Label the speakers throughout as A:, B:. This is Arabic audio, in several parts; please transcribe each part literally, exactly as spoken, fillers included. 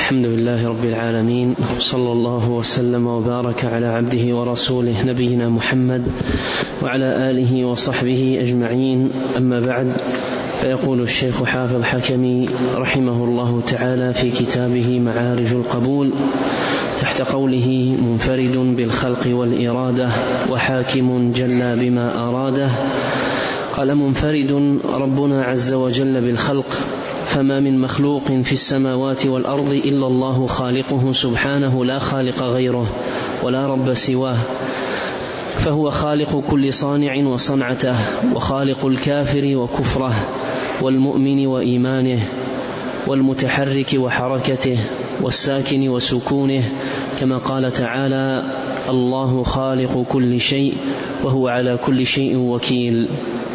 A: الحمد لله رب العالمين، صلى الله وسلم وبارك على عبده ورسوله نبينا محمد وعلى آله وصحبه أجمعين. أما بعد، فيقول الشيخ حافظ حكمي رحمه الله تعالى في كتابه معارج القبول تحت قوله: منفرد بالخلق والإرادة وحاكم جل بما أراده. قال: منفرد ربنا عز وجل بالخلق، فما من مخلوق في السماوات والأرض إلا الله خالقه سبحانه، لا خالق غيره ولا رب سواه، فهو خالق كل صانع وصنعته، وخالق الكافر وكفره، والمؤمن وإيمانه، والمتحرك وحركته، والساكن وسكونه، كما قال تعالى: الله خالق كل شيء وهو على كل شيء وكيل.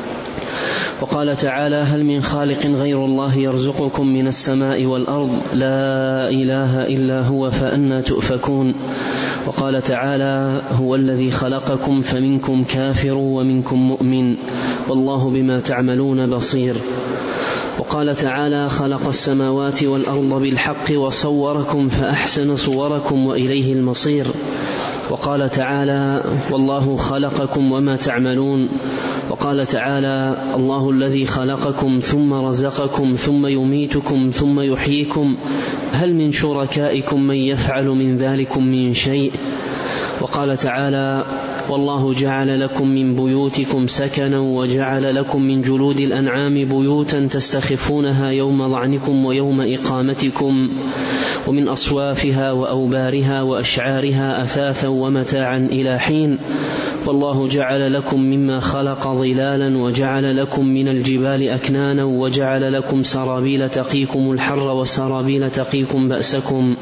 A: وقال تعالى: هل من خالق غير الله يرزقكم من السماء والأرض؟ لا إله إلا هو فأنى تؤفكون. وقال تعالى: هو الذي خلقكم فمنكم كافر ومنكم مؤمن والله بما تعملون بصير. وقال تعالى: خلق السماوات والأرض بالحق وصوركم فأحسن صوركم وإليه المصير. وقال تعالى: والله خلقكم وما تعملون. وقال تعالى: الله الذي خلقكم ثم رزقكم ثم يميتكم ثم يحييكم، هل من شركائكم من يفعل من ذلكم من شيء؟ وقال تعالى: والله جعل لكم من بيوتكم سكنا وجعل لكم من جلود الأنعام بيوتا تستخفونها يوم ظعنكم ويوم إقامتكم، ومن أصوافها وأوبارها وأشعارها أثاثا ومتاعا إلى حين. والله جعل لكم مما خلق ظلالا وجعل لكم من الجبال أكنانا وجعل لكم سرابيل تقيكم الحر وسرابيل تقيكم بأسكم.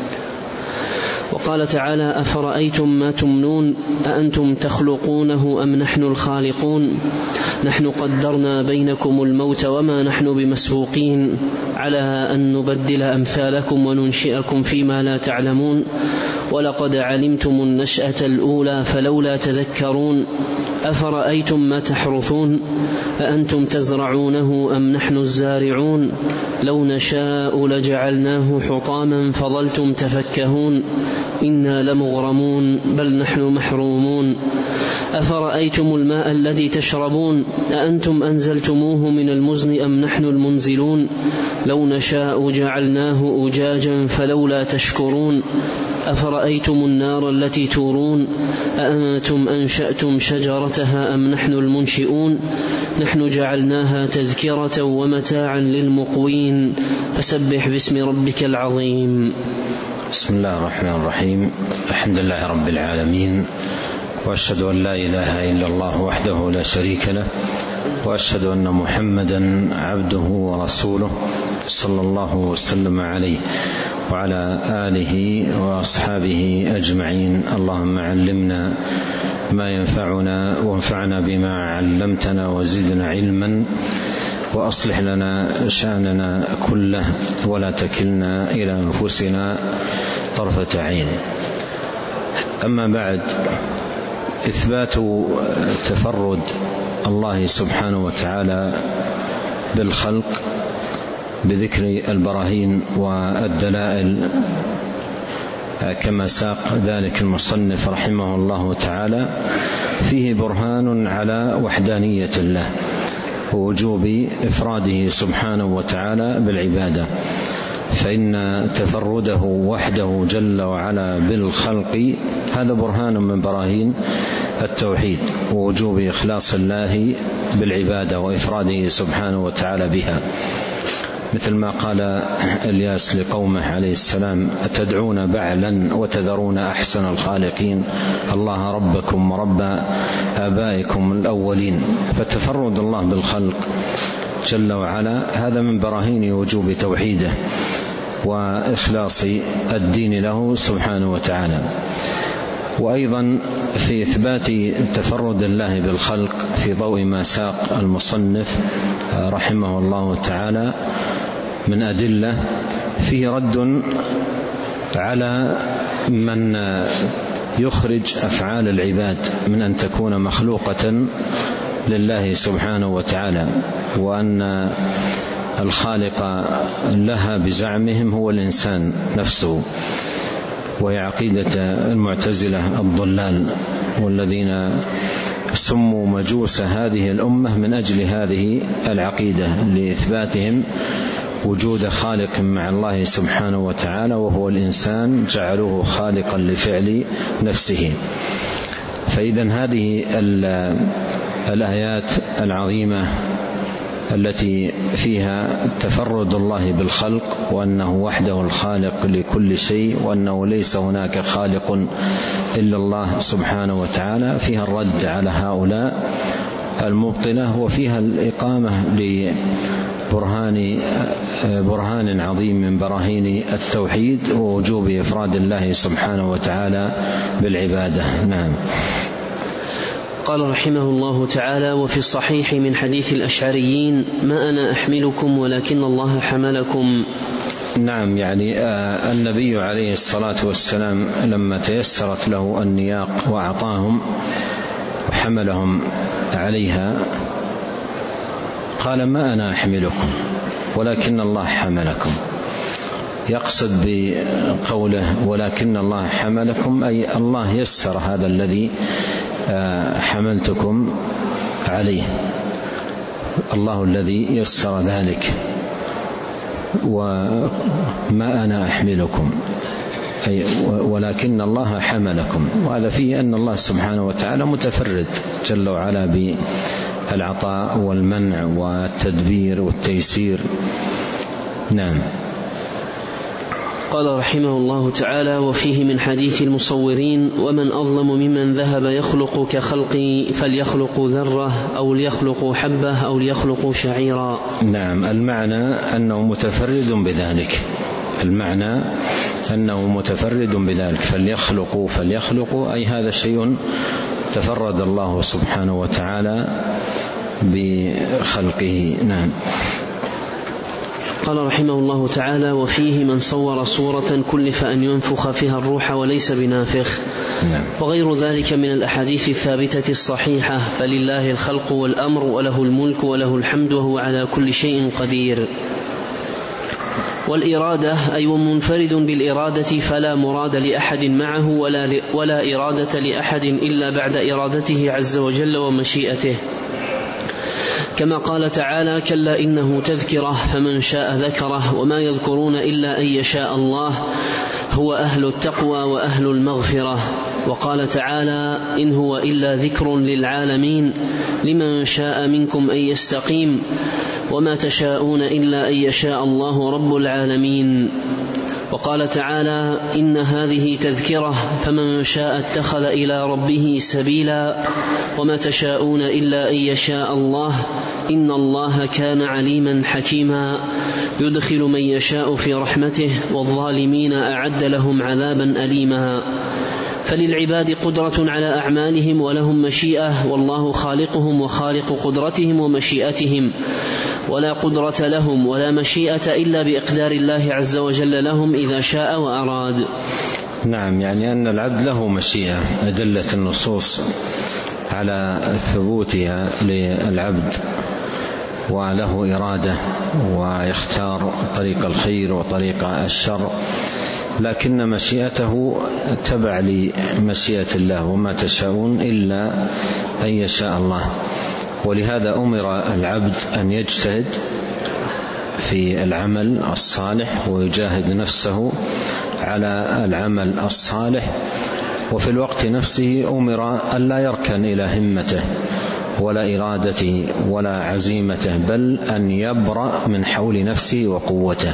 A: وقال تعالى: أفرأيتم ما تمنون أأنتم تخلقونه أم نحن الخالقون؟ نحن قدرنا بينكم الموت وما نحن بمسبوقين على أن نبدل أمثالكم وننشئكم فيما لا تعلمون. ولقد علمتم النشأة الأولى فلولا تذكرون. أفرأيتم ما تحرثون أأنتم تزرعونه أم نحن الزارعون؟ لو نشاء لجعلناه حطاما فظلتم تفكهون. إنا لمغرمون بل نحن محرومون. أفرأيتم الماء الذي تشربون أأنتم أنزلتموه من المزن أم نحن المنزلون؟ لو نشاء جعلناه أجاجا فلولا تشكرون. أفرأيتم النار التي تورون أأنتم أنشأتم شجرتها أم نحن المنشئون؟ نحن جعلناها تذكرة ومتاعا للمقوين. فسبح باسم ربك العظيم.
B: بسم الله الرحمن الرحيم. الحمد لله رب العالمين، وأشهد أن لا إله إلا الله وحده لا شريك له، وأشهد أن محمدا عبده ورسوله صلى الله وسلم عليه وعلى آله وأصحابه أجمعين. اللهم علمنا ما ينفعنا وانفعنا بما علمتنا وزدنا علما، وأصلح لنا شأننا كله ولا تكلنا إلى أنفسنا طرفة عين. أما بعد، إثبات تفرد الله سبحانه وتعالى بالخلق بذكر البراهين والدلائل كما ساق ذلك المصنف رحمه الله تعالى، فيه برهان على وحدانية الله ووجوب إفراده سبحانه وتعالى بالعبادة، فإن تفرده وحده جل وعلا بالخلق هذا برهان من براهين التوحيد ووجوب إخلاص الله بالعبادة وإفراده سبحانه وتعالى بها، مثل ما قال الياس لقومه عليه السلام: أتدعون بعلا وتذرون أحسن الخالقين، الله ربكم ورب آبائكم الأولين. فتفرد الله بالخلق جل وعلا هذا من براهين وجوب توحيده وإخلاص الدين له سبحانه وتعالى. وأيضا في إثبات تفرد الله بالخلق في ضوء ما ساق المصنف رحمه الله تعالى من أدلة فيه رد على من يخرج أفعال العباد من أن تكون مخلوقة لله سبحانه وتعالى، وأن الخالق لها بزعمهم هو الإنسان نفسه، وهي عقيدة المعتزلة الضلال، والذين سموا مجوس هذه الأمة من أجل هذه العقيدة، لإثباتهم وجود خالق مع الله سبحانه وتعالى وهو الإنسان، جعلوه خالقا لفعل نفسه. فإذن هذه الآيات العظيمة التي فيها تفرد الله بالخلق، وأنه وحده الخالق لكل شيء، وأنه ليس هناك خالق إلا الله سبحانه وتعالى، فيها الرد على هؤلاء المبطلة، وفيها الإقامة لبرهان برهان عظيم من براهين التوحيد ووجوب إفراد الله سبحانه وتعالى بالعبادة. نعم.
A: قال رحمه الله تعالى: وفي الصحيح من حديث الأشعريين: ما أنا أحملكم ولكن الله حملكم.
B: نعم، يعني النبي عليه الصلاة والسلام لما تيسرت له النياق وأعطاهم وحملهم عليها قال: ما أنا أحملكم ولكن الله حملكم. يقصد بقوله ولكن الله حملكم أي الله يسر هذا الذي حملتكم عليه، الله الذي يسر ذلك. وما أنا أحملكم أي ولكن الله حملكم، وهذا فيه أن الله سبحانه وتعالى متفرد جل وعلا بالعطاء والمنع والتدبير والتيسير. نعم.
A: قال رحمه الله تعالى: وفيه من حديث المصورين: ومن أظلم ممن ذهب يخلق كخلقي فليخلق ذرة أو ليخلق حبة أو ليخلق شعيرا.
B: نعم، المعنى أنه متفرد بذلك، المعنى أنه متفرد بذلك، فليخلقوا فليخلقوا أي هذا شيء تفرد الله سبحانه وتعالى بخلقه. نعم.
A: قال رحمه الله تعالى: وفيه من صور صورة كلف أن ينفخ فيها الروح وليس بنافخ.
B: نعم.
A: وغير ذلك من الأحاديث الثابتة الصحيحة: فلله الخلق والأمر وله الملك وله الحمد وهو على كل شيء قدير. والإرادة أي منفرد بالإرادة، فلا مراد لأحد معه ولا, ولا إرادة لأحد إلا بعد إرادته عز وجل ومشيئته، كما قال تعالى: كلا إنه تذكرة فمن شاء ذكره وما يذكرون إلا أن يشاء الله هو أهل التقوى وأهل المغفرة. وقال تعالى: إن هو إلا ذكر للعالمين لمن شاء منكم أن يستقيم وما تشاءون إلا أن يشاء الله رب العالمين. وقال تعالى: إن هذه تذكرة فمن شاء اتخذ إلى ربه سبيلا وما تشاءون إلا أن يشاء الله إن الله كان عليما حكيما يدخل من يشاء في رحمته والظالمين أعد لهم عذابا أليما. فللعباد قدرة على أعمالهم ولهم مشيئة، والله خالقهم وخالق قدرتهم ومشيئتهم، ولا قدرة لهم ولا مشيئة إلا بإقدار الله عز وجل لهم إذا شاء وأراد.
B: نعم، يعني أن العبد له مشيئة، أدلت النصوص على ثبوتها للعبد، وله إرادة ويختار طريق الخير وطريق الشر، لكن مشيئته تبع لمشيئة الله، وما تشاءون إلا أن يشاء الله. ولهذا أمر العبد أن يجتهد في العمل الصالح ويجاهد نفسه على العمل الصالح، وفي الوقت نفسه أمر أن لا يركن إلى همته ولا إرادته ولا عزيمته، بل أن يبرأ من حول نفسه وقوته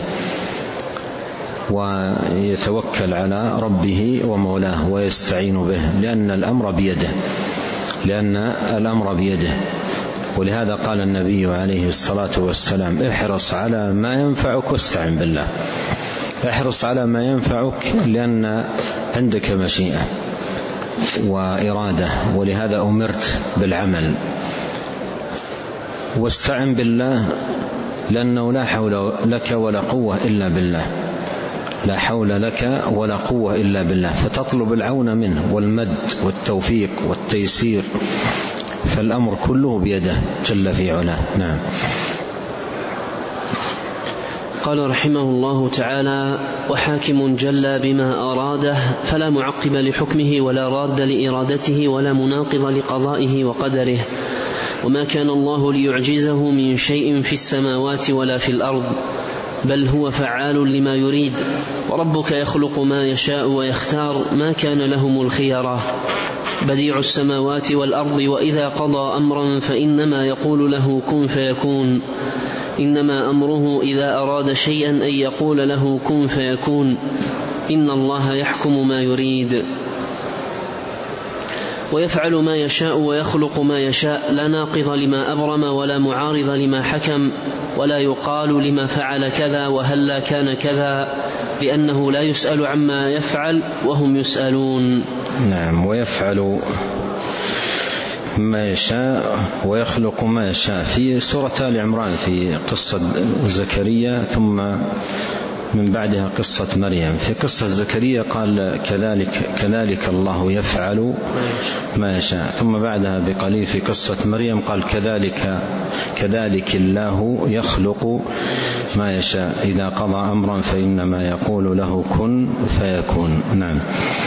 B: ويتوكل على ربه ومولاه ويستعين به، لأن الأمر بيده لأن الأمر بيده ولهذا قال النبي عليه الصلاة والسلام: احرص على ما ينفعك واستعن بالله. احرص على ما ينفعك لأن عندك مشيئة وإرادة، ولهذا أمرت بالعمل. واستعن بالله لأنه لا حول لك ولا قوة إلا بالله، لا حول لك ولا قوة إلا بالله، فتطلب العون منه والمد والتوفيق والتيسير، فالأمر كله بيده جل في علاه. نعم.
A: قال رحمه الله تعالى: وحاكم جل بما أراده فلا معقب لحكمه ولا راد لإرادته ولا مناقض لقضائه وقدره، وما كان الله ليعجزه من شيء في السماوات ولا في الأرض، بل هو فعال لما يريد، وربك يخلق ما يشاء ويختار، ما كان لهم الخيرة، بديع السماوات والأرض، وإذا قضى أمرا فإنما يقول له كن فيكون، إنما أمره إذا أراد شيئا أن يقول له كن فيكون، إن الله يحكم ما يريد ويفعل ما يشاء ويخلق ما يشاء، لا ناقض لما أبرم ولا معارض لما حكم، ولا يقال لما فعل كذا وهلا كان كذا، لأنه لا يسأل عما يفعل وهم يسألون.
B: نعم. ويفعل ما يشاء ويخلق ما يشاء في سورة آل عمران في قصة زكريا، ثم من بعدها قصة مريم. في قصة زكريا قال كذلك كذلك الله يفعل ما يشاء، ثم بعدها بقليل في قصة مريم قال كذلك كذلك الله يخلق ما يشاء، إذا قضى أمرا فإنما يقول له كن فيكون. نعم.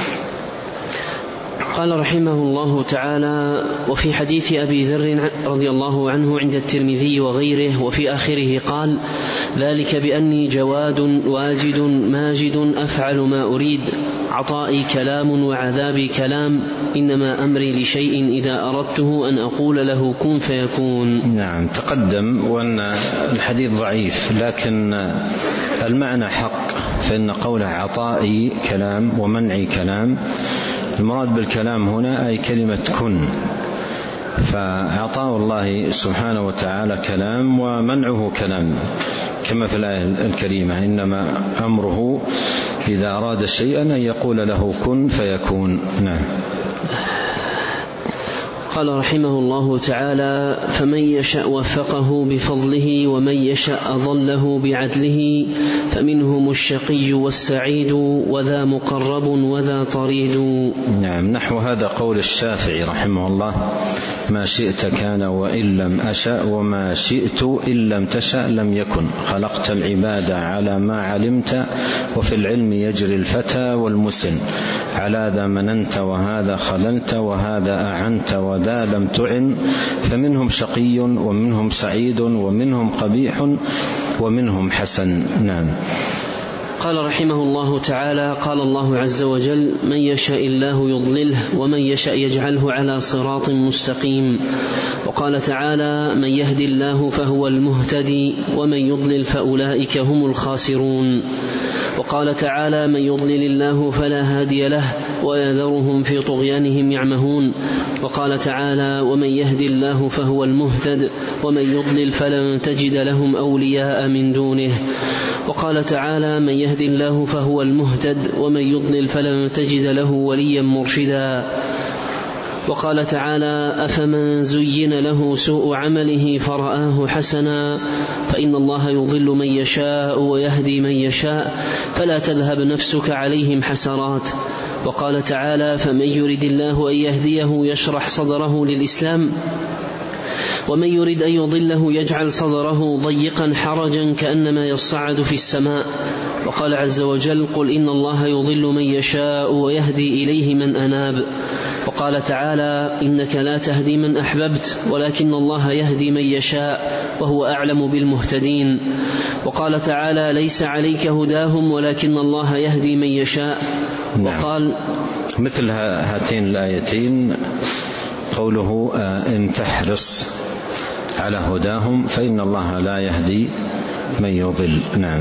A: قال رحمه الله تعالى: وفي حديث أبي ذر رضي الله عنه عند الترمذي وغيره وفي آخره قال: ذلك بأني جواد واجد ماجد أفعل ما أريد، عطائي كلام وعذابي كلام، إنما أمري لشيء إذا أردته أن أقول له كن فيكون.
B: نعم. تقدم وأن الحديث ضعيف، لكن المعنى حق، فإن قوله عطائي كلام ومنعي كلام، المراد بالكلام هنا أي كلمة كن، فعطاء الله سبحانه وتعالى كلام ومنعه كلام، كما في الآية الكريمة: إنما أمره إذا أراد شيئا أن يقول له كن فيكون. نعم.
A: قال رحمه الله تعالى: فمن يشاء وفقه بفضله، ومن يشاء أضله بعدله، فمنهم الشقي والسعيد، وذا مقرب وذا طريد.
B: نعم. نحو هذا قول الشافعي رحمه الله: ما شئت كان وإن لم أشأ، وما شئت إن لم تشأ لم يكن، خلقت العباد على ما علمت، وفي العلم يجري الفتى والمسن، على ذا مننت وهذا خذلت، وهذا أعنت وذا لم تعن، فمنهم شقي ومنهم سعيد ومنهم قبيح ومنهم حسن. نعم.
A: قال رحمه الله تعالى: قال الله عز وجل: من يشاء الله يضلله، ومن يشاء يجعله على صراط مستقيم. وقال تعالى: من يهدي الله فهو المهتدي، ومن يضلل فأولئك هم الخاسرون. وقال تعالى: من يضلل الله فلا هادي له، ويذرهم في طغيانهم يعمهون. وقال تعالى: ومن يهدي الله فهو المهتد، ومن يضلل فلن تجد لهم أولياء من دونه. وقال تعالى: من يهدي الله فهو المهتد، ومن يضلل فلن تجد له وليا مرشدا. وقال تعالى: أفمن زين له سوء عمله فرآه حسنا، فإن الله يضل من يشاء ويهدي من يشاء، فلا تذهب نفسك عليهم حسرات. وقال تعالى: فمن يرد الله أن يهديه يشرح صدره للإسلام، ومن يرد أن يضله يجعل صدره ضيقا حرجا كأنما يصعد في السماء. وقال عز وجل: قل إن الله يضل من يشاء ويهدي إليه من أناب. وقال تعالى: إنك لا تهدي من أحببت، ولكن الله يهدي من يشاء، وهو أعلم بالمهتدين. وقال تعالى: ليس عليك هداهم ولكن الله يهدي من يشاء.
B: نعم.
A: وقال
B: مثل هاتين الآيتين قوله: إن تحرص على هداهم فإن الله لا يهدي من يضل. نعم.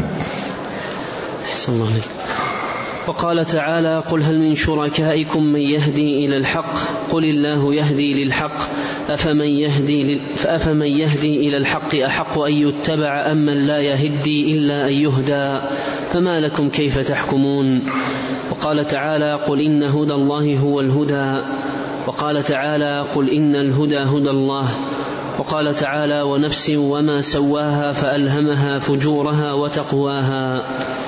A: أحسن الله عليك. وقال تعالى: قل هل من شركائكم من يهدي إلى الحق، قل الله يهدي للحق، أفمن يهدي, فأفمن يهدي إلى الحق أحق أن يتبع أم من لا يهدي إلا أن يهدى، فما لكم كيف تحكمون. وقال تعالى: قل إن هدى الله هو الهدى. وقال تعالى: قل إن الهدى هدى الله. وقال تعالى: ونفس وما سواها فألهمها فجورها وتقواها.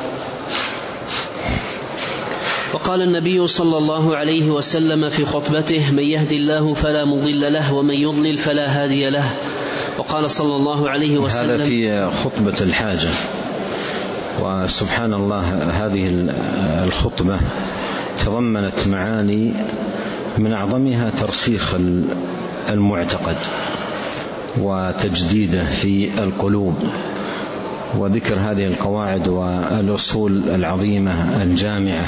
A: وقال النبي صلى الله عليه وسلم في خطبته: من يهدي الله فلا مضل له، ومن يضلل فلا هادي له. وقال صلى الله عليه وسلم:
B: هذا في خطبة الحاجة، وسبحان الله هذه الخطبة تضمنت معاني من أعظمها ترسيخ المعتقد وتجديده في القلوب وذكر هذه القواعد والأصول العظيمة الجامعة.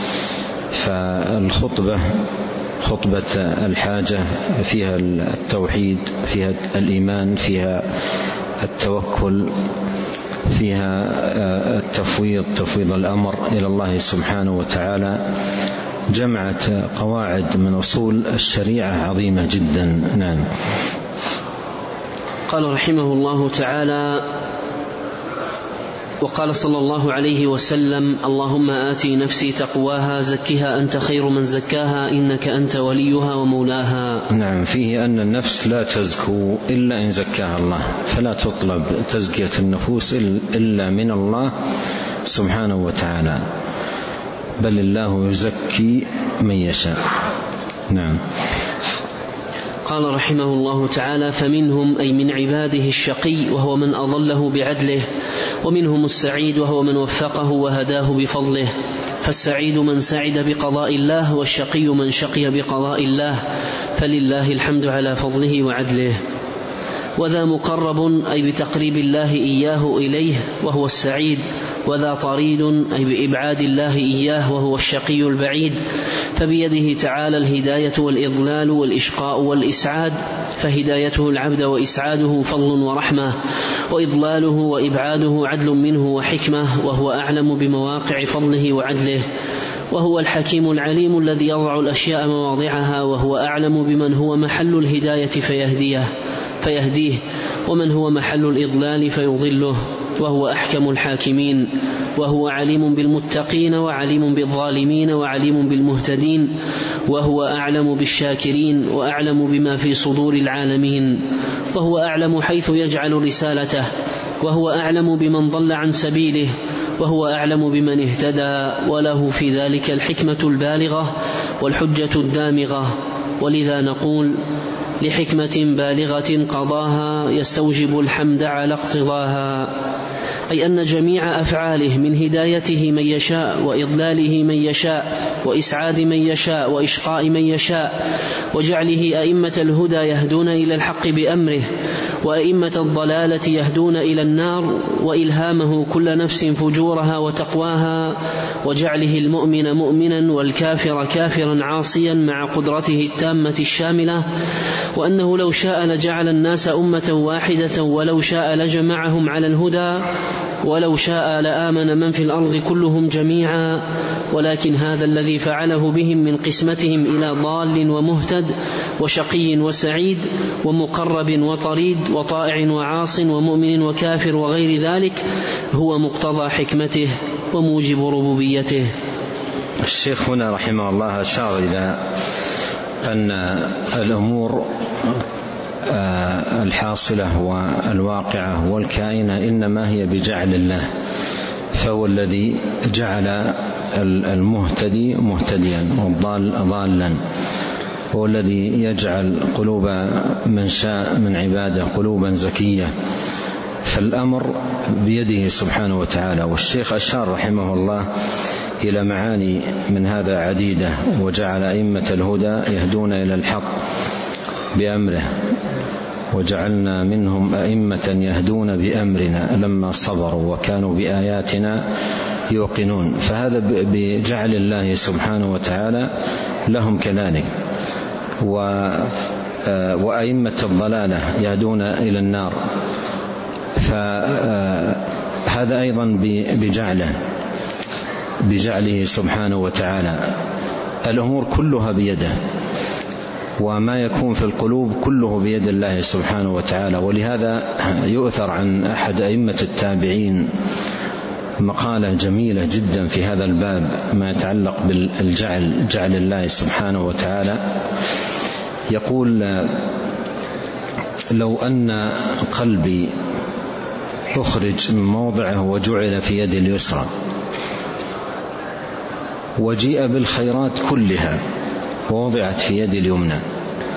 B: فالخطبة خطبة الحاجة فيها التوحيد، فيها الإيمان، فيها التوكل، فيها التفويض تفويض الأمر إلى الله سبحانه وتعالى. جمعت قواعد من أصول الشريعة عظيمة جدا. نعم.
A: قال رحمه الله تعالى: وقال صلى الله عليه وسلم: اللهم آتي نفسي تقواها زكها أنت خير من زكاها إنك أنت وليها ومولاها.
B: نعم، فيه أن النفس لا تزكو إلا إن زكاها الله، فلا تطلب تزكية النفوس إلا من الله سبحانه وتعالى، بل الله يزكي من يشاء. نعم.
A: قال رحمه الله تعالى: فمنهم أي من عباده الشقي وهو من أضله بعدله، ومنهم السعيد وهو من وفقه وهداه بفضله. فالسعيد من سعد بقضاء الله، والشقي من شقي بقضاء الله، فلله الحمد على فضله وعدله. وذا مقرب أي بتقريب الله إياه إليه وهو السعيد، وذا طريد أي بإبعاد الله إياه وهو الشقي البعيد. فبيده تعالى الهداية والإضلال والإشقاء والإسعاد، فهدايته العبد وإسعاده فضل ورحمة، وإضلاله وإبعاده عدل منه وحكمة، وهو أعلم بمواقع فضله وعدله. وهو الحكيم العليم الذي يضع الأشياء مواضعها، وهو أعلم بمن هو محل الهداية فيهديه فيهديه ومن هو محل الإضلال فيضله، وهو أحكم الحاكمين. وهو عليم بالمتقين وعليم بالظالمين وعليم بالمهتدين، وهو أعلم بالشاكرين وأعلم بما في صدور العالمين. وهو أعلم حيث يجعل رسالته، وهو أعلم بمن ضل عن سبيله، وهو أعلم بمن اهتدى، وله في ذلك الحكمة البالغة والحجة الدامغة. ولذا نقول: لحكمة بالغة قضاها يستوجب الحمد على اقتضاها. أي أن جميع أفعاله من هدايته من يشاء، وإضلاله من يشاء، وإسعاد من يشاء، وإشقاء من يشاء، وجعله أئمة الهدى يهدون إلى الحق بأمره، وأئمة الضلالة يهدون إلى النار، وإلهامه كل نفس فجورها وتقواها، وجعله المؤمن مؤمنا والكافر كافرا عاصيا مع قدرته التامة الشاملة. وأنه لو شاء لجعل الناس أمة واحدة، ولو شاء لجمعهم على الهدى، ولو شاء لآمن من في الأرض كلهم جميعا. ولكن هذا الذي فعله بهم من قسمتهم إلى ضال ومهتد وشقي وسعيد ومقرب وطريد وطائع وعاص ومؤمن وكافر وغير ذلك هو مقتضى حكمته وموجب ربوبيته.
B: الشيخ هنا رحمه الله أشار إلى أن الأمور الحاصلة والواقعة والكائنة إنما هي بجعل الله، فهو الذي جعل المهتدي مهتديا والضال ضالا، هو الذي يجعل قلوب من شاء من عباده قلوبا زكية، فالأمر بيده سبحانه وتعالى. والشيخ أشار رحمه الله إلى معاني من هذا عديدة: وجعل أئمة الهدى يهدون إلى الحق بأمره، وجعلنا منهم أئمة يهدون بأمرنا لما صبروا وكانوا بآياتنا يوقنون. فهذا بجعل الله سبحانه وتعالى لهم كذلك. وأئمة الضلالة يهدون إلى النار، فهذا أيضا بجعله بجعله سبحانه وتعالى. الأمور كلها بيده، وما يكون في القلوب كله بيد الله سبحانه وتعالى. ولهذا يؤثر عن أحد أئمة التابعين مقالة جميلة جدا في هذا الباب ما يتعلق بالجعل جعل الله سبحانه وتعالى. يقول: لو أن قلبي أخرج من موضعه وجعل في يد اليسرى، وجيء بالخيرات كلها ووضعت في يد اليمنى،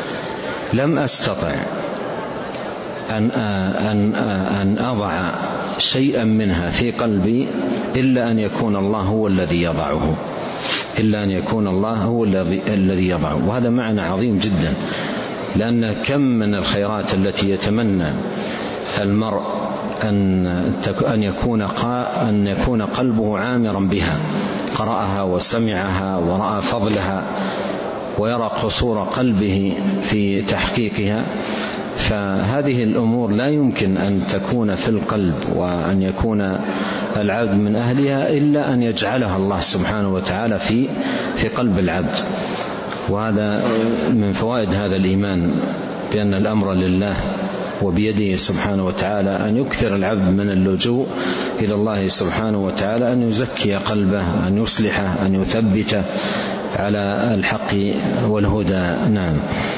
B: لم أستطع أن أن أن أضع شيئا منها في قلبي إلا أن يكون الله هو الذي يضعه إلا أن يكون الله هو الذي يضعه. وهذا معنى عظيم جدا، لأن كم من الخيرات التي يتمنى المرء أن أن يكون أن يكون قلبه عامرا بها، قرأها وسمعها ورأى فضلها ويرى قصور قلبه في تحقيقها. فهذه الأمور لا يمكن أن تكون في القلب وأن يكون العبد من أهلها إلا أن يجعلها الله سبحانه وتعالى في في قلب العبد. وهذا من فوائد هذا الإيمان بأن الأمر لله وبيده سبحانه وتعالى، أن يكثر العبد من اللجوء إلى الله سبحانه وتعالى، أن يزكي قلبه، أن يصلحه، أن يثبته على الحق والهدى. نعم.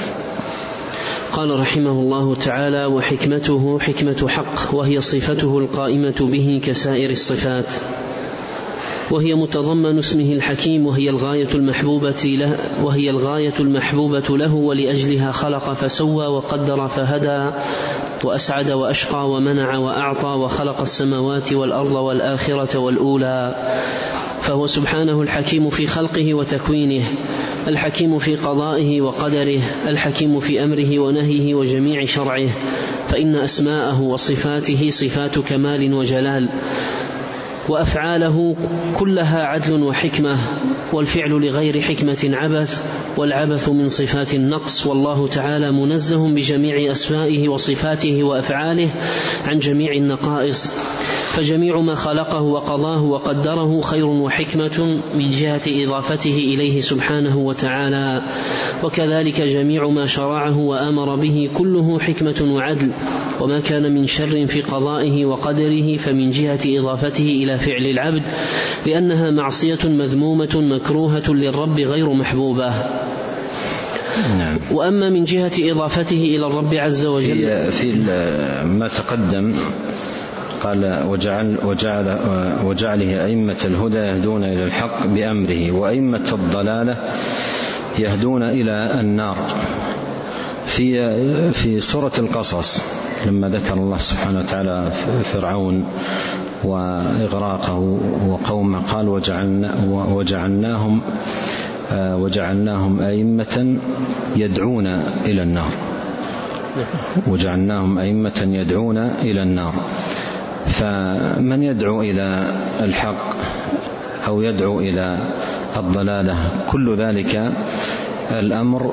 A: قال رحمه الله تعالى: وحكمته حكمة حق، وهي صفته القائمة به كسائر الصفات، وهي متضمن اسمه الحكيم، وهي الغاية المحبوبة له وهي الغاية المحبوبة له ولأجلها خلق فسوى وقدر فهدى وأسعد وأشقى ومنع وأعطى، وخلق السماوات والأرض والآخرة والأولى. فهو سبحانه الحكيم في خلقه وتكوينه، الحكيم في قضائه وقدره، الحكيم في أمره ونهيه وجميع شرعه، فإن أسماءه وصفاته صفات كمال وجلال، وأفعاله كلها عدل وحكمة، والفعل لغير حكمة عبث، والعبث من صفات النقص. والله تعالى منزه بجميع أسمائه وصفاته وأفعاله عن جميع النقائص، فجميع ما خلقه وقضاه وقدره خير وحكمة من جهة إضافته إليه سبحانه وتعالى، وكذلك جميع ما شرعه وأمر به كله حكمة وعدل، وما كان من شر في قضائه وقدره فمن جهة إضافته إلى فعل العبد، لأنها معصية مذمومة مكروهة للرب غير محبوبة.
B: نعم.
A: وأما من جهة إضافته إلى الرب عز وجل
B: في ما تقدم قال: وجعل وجعل وجعله أئمة الهدى يهدون إلى الحق بأمره، وأئمة الضلالة يهدون إلى النار. في في سورة القصص لما ذكر الله سبحانه وتعالى فرعون وإغراقه وقومه قال: وجعلنا وجعلناهم وجعلناهم أئمة يدعون إلى النار وجعلناهم أئمة يدعون إلى النار. فمن يدعو إلى الحق أو يدعو إلى الضلالة كل ذلك الأمر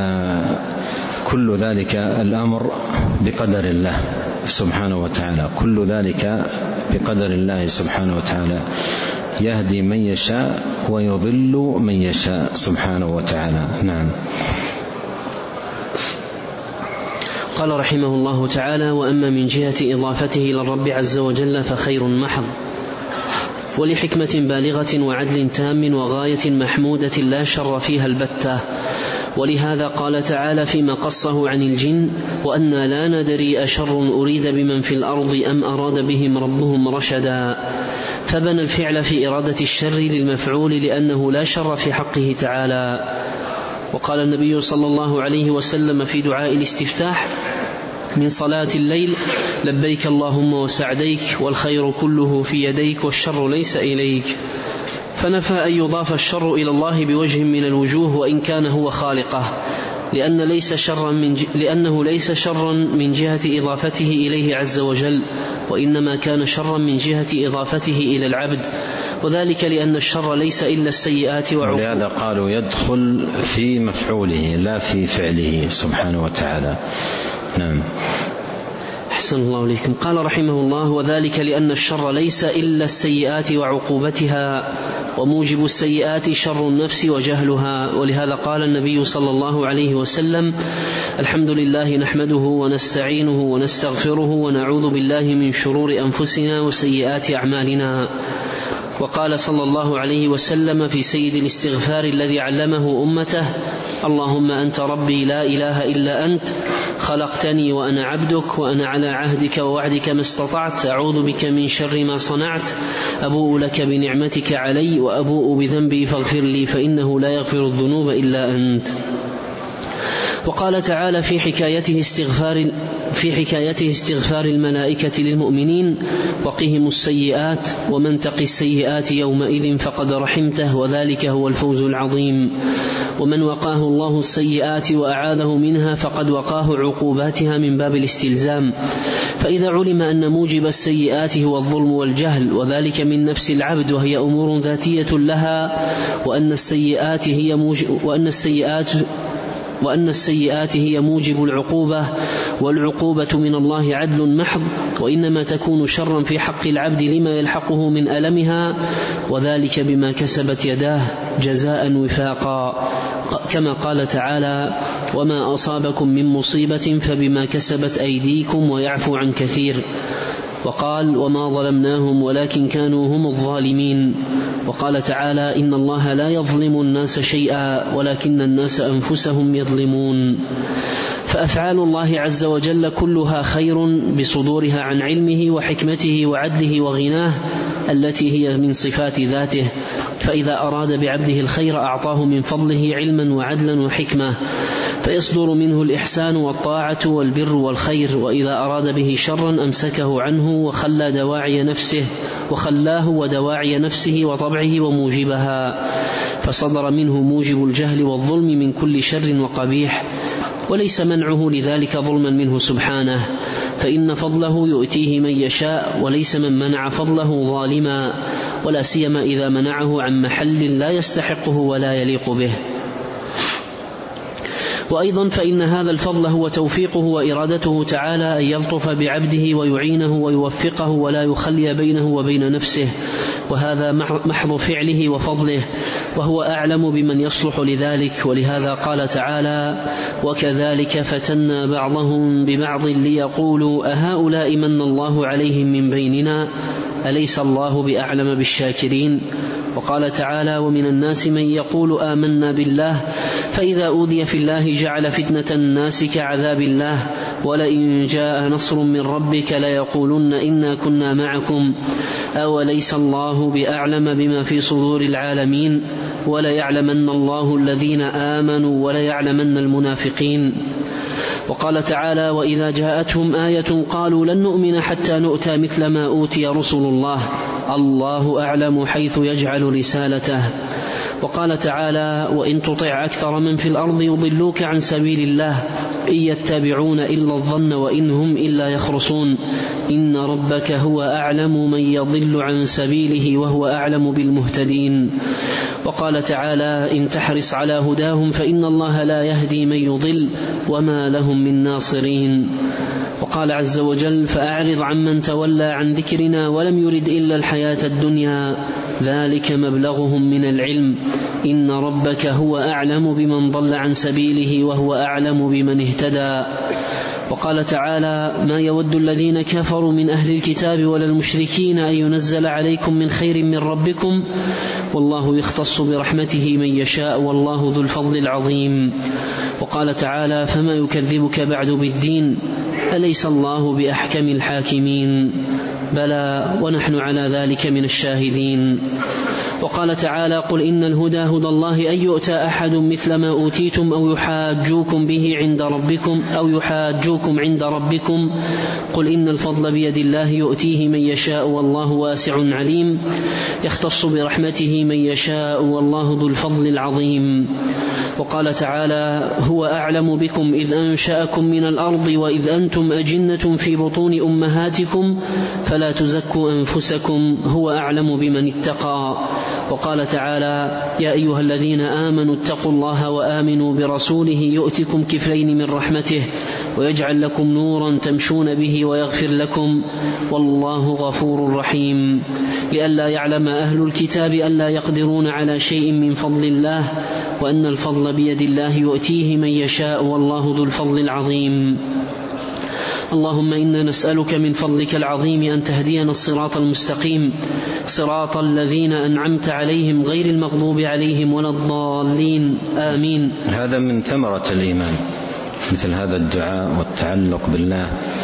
B: كل ذلك الأمر بقدر الله سبحانه وتعالى كل ذلك بقدر الله سبحانه وتعالى، يهدي من يشاء ويضل من يشاء سبحانه وتعالى. نعم.
A: قال رحمه الله تعالى: وأما من جهة إضافته إلى الرب عز وجل فخير محض، ولحكمة بالغة وعدل تام وغاية محمودة لا شر فيها البتة. ولهذا قال تعالى فيما قصه عن الجن: وأنا لا ندري أشر أريد بمن في الأرض أم أراد بهم ربهم رشدا. فبنى الفعل في إرادة الشر للمفعول لأنه لا شر في حقه تعالى. وقال النبي صلى الله عليه وسلم في دعاء الاستفتاح من صلاة الليل: لبيك اللهم وسعديك، والخير كله في يديك، والشر ليس إليك. فنفى أن يضاف الشر إلى الله بوجه من الوجوه وإن كان هو خالقه، لأن ليس شرا من ج... لأنه ليس شرا من جهة إضافته إليه عز وجل، وإنما كان شرا من جهة إضافته إلى العبد، وذلك لأن الشر ليس إلا السيئات وعقوبة.
B: ولهذا قالوا يدخل في مفعوله لا في فعله سبحانه وتعالى. نعم.
A: أحسن الله إليكم. قال رحمه الله: وذلك لأن الشر ليس إلا السيئات وعقوبتها، وموجب السيئات شر النفس وجهلها. ولهذا قال النبي صلى الله عليه وسلم: الحمد لله نحمده ونستعينه ونستغفره ونعوذ بالله من شرور أنفسنا وسيئات أعمالنا. وقال صلى الله عليه وسلم في سيد الاستغفار الذي علمه أمته: اللهم أنت ربي لا إله إلا أنت، خلقتني وأنا عبدك، وأنا على عهدك ووعدك ما استطعت، أعوذ بك من شر ما صنعت، أبوء لك بنعمتك علي وأبوء بذنبي فاغفر لي، فإنه لا يغفر الذنوب إلا أنت. وقال تعالى في حكايته استغفار في حكايته استغفار الملائكة للمؤمنين: وقهم السيئات ومن تق السيئات يومئذ فقد رحمته وذلك هو الفوز العظيم. ومن وقاه الله السيئات وأعاذه منها فقد وقاه عقوباتها من باب الاستلزام. فإذا علم أن موجب السيئات هو الظلم والجهل وذلك من نفس العبد وهي أمور ذاتية لها، وأن السيئات هي موجب وأن السيئات وأن السيئات هي موجب العقوبة، والعقوبة من الله عدل محض، وإنما تكون شرا في حق العبد لما يلحقه من ألمها، وذلك بما كسبت يداه جزاء وفاقا، كما قال تعالى: وما أصابكم من مصيبة فبما كسبت أيديكم ويعفو عن كثير. وقال: وما ظلمناهم ولكن كانوا هم الظالمين. وقال تعالى: إن الله لا يظلم الناس شيئا ولكن الناس أنفسهم يظلمون. فأفعال الله عز وجل كلها خير بصدورها عن علمه وحكمته وعدله وغناه التي هي من صفات ذاته، فإذا أراد بعبده الخير أعطاه من فضله علما وعدلا وحكمة، فيصدر منه الإحسان والطاعة والبر والخير، وإذا أراد به شرا أمسكه عنه وخلى دواعي نفسه وخلاه ودواعي نفسه وطبعه وموجبها، فصدر منه موجب الجهل والظلم من كل شر وقبيح، وليس منعه لذلك ظلما منه سبحانه، فإن فضله يؤتيه من يشاء، وليس من منع فضله ظالما، ولا سيما إذا منعه عن محل لا يستحقه ولا يليق به. وأيضا فإن هذا الفضل هو توفيقه وإرادته تعالى أن يلطف بعبده ويعينه ويوفقه ولا يخلي بينه وبين نفسه، وهذا محض فعله وفضله، وهو أعلم بمن يصلح لذلك. ولهذا قال تعالى: وكذلك فتنا بعضهم ببعض ليقولوا أهؤلاء من الله عليهم من بيننا أليس الله بأعلم بالشاكرين. وقال تعالى: ومن الناس من يقول آمنا بالله فإذا أوذي في الله جعل فتنة الناس كعذاب الله ولئن جاء نصر من ربك ليقولن إنا كنا معكم أوليس الله بأعلم بما في صدور العالمين وليعلمن الله الذين آمنوا وليعلمن المنافقين. وقال تعالى: وإذا جاءتهم آية قالوا لن نؤمن حتى نؤتى مثل ما أوتي رسل الله الله أعلم حيث يجعل رسالته. وقال تعالى: وإن تطع أكثر من في الأرض يضلوك عن سبيل الله إن يتبعون إلا الظن وإن هم إلا يخرصون إن ربك هو أعلم من يضل عن سبيله وهو أعلم بالمهتدين. وقال تعالى: إن تحرص على هداهم فإن الله لا يهدي من يضل وما لهم من ناصرين. وقال عز وجل: فأعرض عمن تولى عن ذكرنا ولم يرد إلا الحياة الدنيا ذلك مبلغهم من العلم إن ربك هو أعلم بمن ضل عن سبيله وهو أعلم بمن اهتدى. وقال تعالى: ما يود الذين كفروا من أهل الكتاب ولا المشركين أن ينزل عليكم من خير من ربكم والله يختص برحمته من يشاء والله ذو الفضل العظيم. وقال تعالى: فما يكذبك بعد بالدين أليس الله بأحكم الحاكمين بلى ونحن على ذلك من الشاهدين. وقال تعالى: قل إن الهدى هدى الله أن يؤتى أحد مثل ما أوتيتم أو يحاجوكم به عند ربكم أو يحاجوكم عند ربكم قل إن الفضل بيد الله يؤتيه من يشاء والله واسع عليم يختص برحمته من يشاء والله ذو الفضل العظيم. وقال تعالى: هو أعلم بكم إذ أنشأكم من الأرض وإذ أنتم أجنة في بطون أمهاتكم فلا تزكوا أنفسكم هو أعلم بمن اتقى. وقال تعالى: يا أيها الذين آمنوا اتقوا الله وآمنوا برسوله يؤتكم كفلين من رحمته ويجعل لكم نورا تمشون به ويغفر لكم والله غفور رحيم. لئلا يعلم أهل الكتاب ألا يقدرون على شيء من فضل الله وأن الفضل بيد الله يؤتيه من يشاء والله ذو الفضل العظيم. اللهم إنا نسألك من فضلك العظيم أن تهدينا الصراط المستقيم صراط الذين أنعمت عليهم غير المغضوب عليهم ولا الضالين آمين.
B: هذا من ثمرة الإيمان، مثل هذا الدعاء والتعلق بالله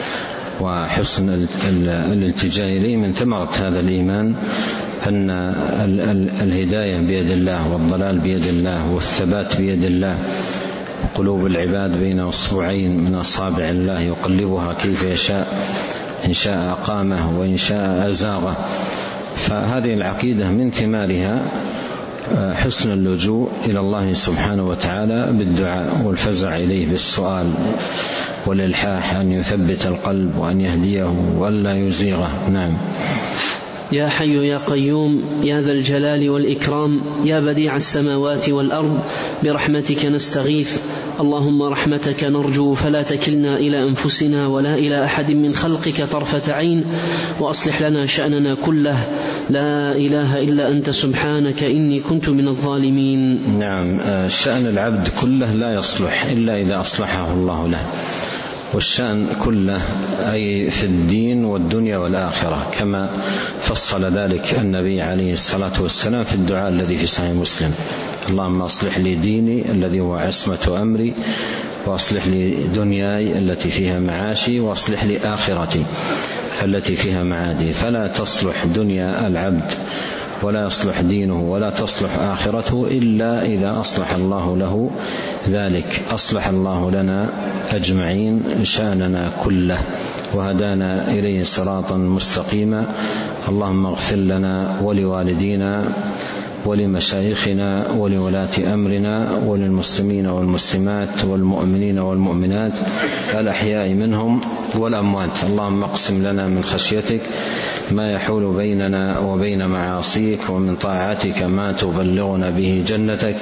B: وحسن الالتجاء إليه. من ثمرة هذا الإيمان أن الهداية بيد الله والضلال بيد الله والثبات بيد الله، قلوب العباد بين أصبعين من أصابع الله يقلبها كيف يشاء، إن شاء أقامه وإن شاء أزاغه. فهذه العقيدة من ثمارها حسن اللجوء إلى الله سبحانه وتعالى بالدعاء والفزع إليه بالسؤال والإلحاح أن يثبت القلب وأن يهديه وألا يزيغه. نعم.
A: يا حي يا قيوم يا ذا الجلال والإكرام يا بديع السماوات والأرض برحمتك نستغيث، اللهم رحمتك نرجو فلا تكلنا إلى أنفسنا ولا إلى أحد من خلقك طرفة عين، وأصلح لنا شأننا كله، لا إله إلا أنت سبحانك إني كنت من الظالمين.
B: نعم. شأن العبد كله لا يصلح إلا إذا أصلحه الله له، والشأن كله أي في الدين والدنيا والآخرة، كما فصل ذلك النبي عليه الصلاة والسلام في الدعاء الذي في صحيح مسلم: اللهم أصلح لي ديني الذي هو عصمة أمري، وأصلح لي دنياي التي فيها معاشي، وأصلح لي آخرتي التي فيها معادي. فلا تصلح دنيا العبد ولا يصلح دينه ولا تصلح آخرته إلا إذا أصلح الله له ذلك. أصلح الله لنا أجمعين شأننا كله وهدانا إليه صراطا مستقيما. اللهم اغفر لنا ولوالدينا ولمشايخنا ولولاة أمرنا وللمسلمين والمسلمات والمؤمنين والمؤمنات الأحياء منهم والأموات. اللهم اقسم لنا من خشيتك ما يحول بيننا وبين معاصيك، ومن طاعتك ما تبلغنا به جنتك،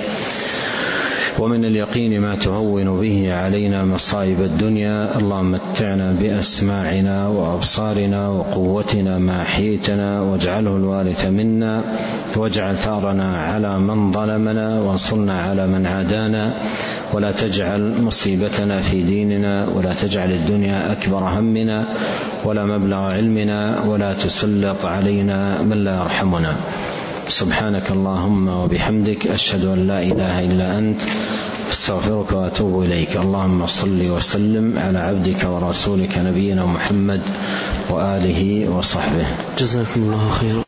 B: ومن اليقين ما تهون به علينا مصائب الدنيا. اللهم متعنا بأسماعنا وأبصارنا وقوتنا ما أحييتنا، واجعله الوارث منا، واجعل ثارنا على من ظلمنا، وانصرنا على من عادانا، ولا تجعل مصيبتنا في ديننا، ولا تجعل الدنيا أكبر همنا ولا مبلغ علمنا، ولا تسلط علينا من لا يرحمنا. سبحانك اللهم وبحمدك، أشهد أن لا إله إلا أنت، استغفرك وأتوب إليك. اللهم صل وسلم على عبدك ورسولك نبينا محمد وآله وصحبه.
A: جزاكم الله خيرا.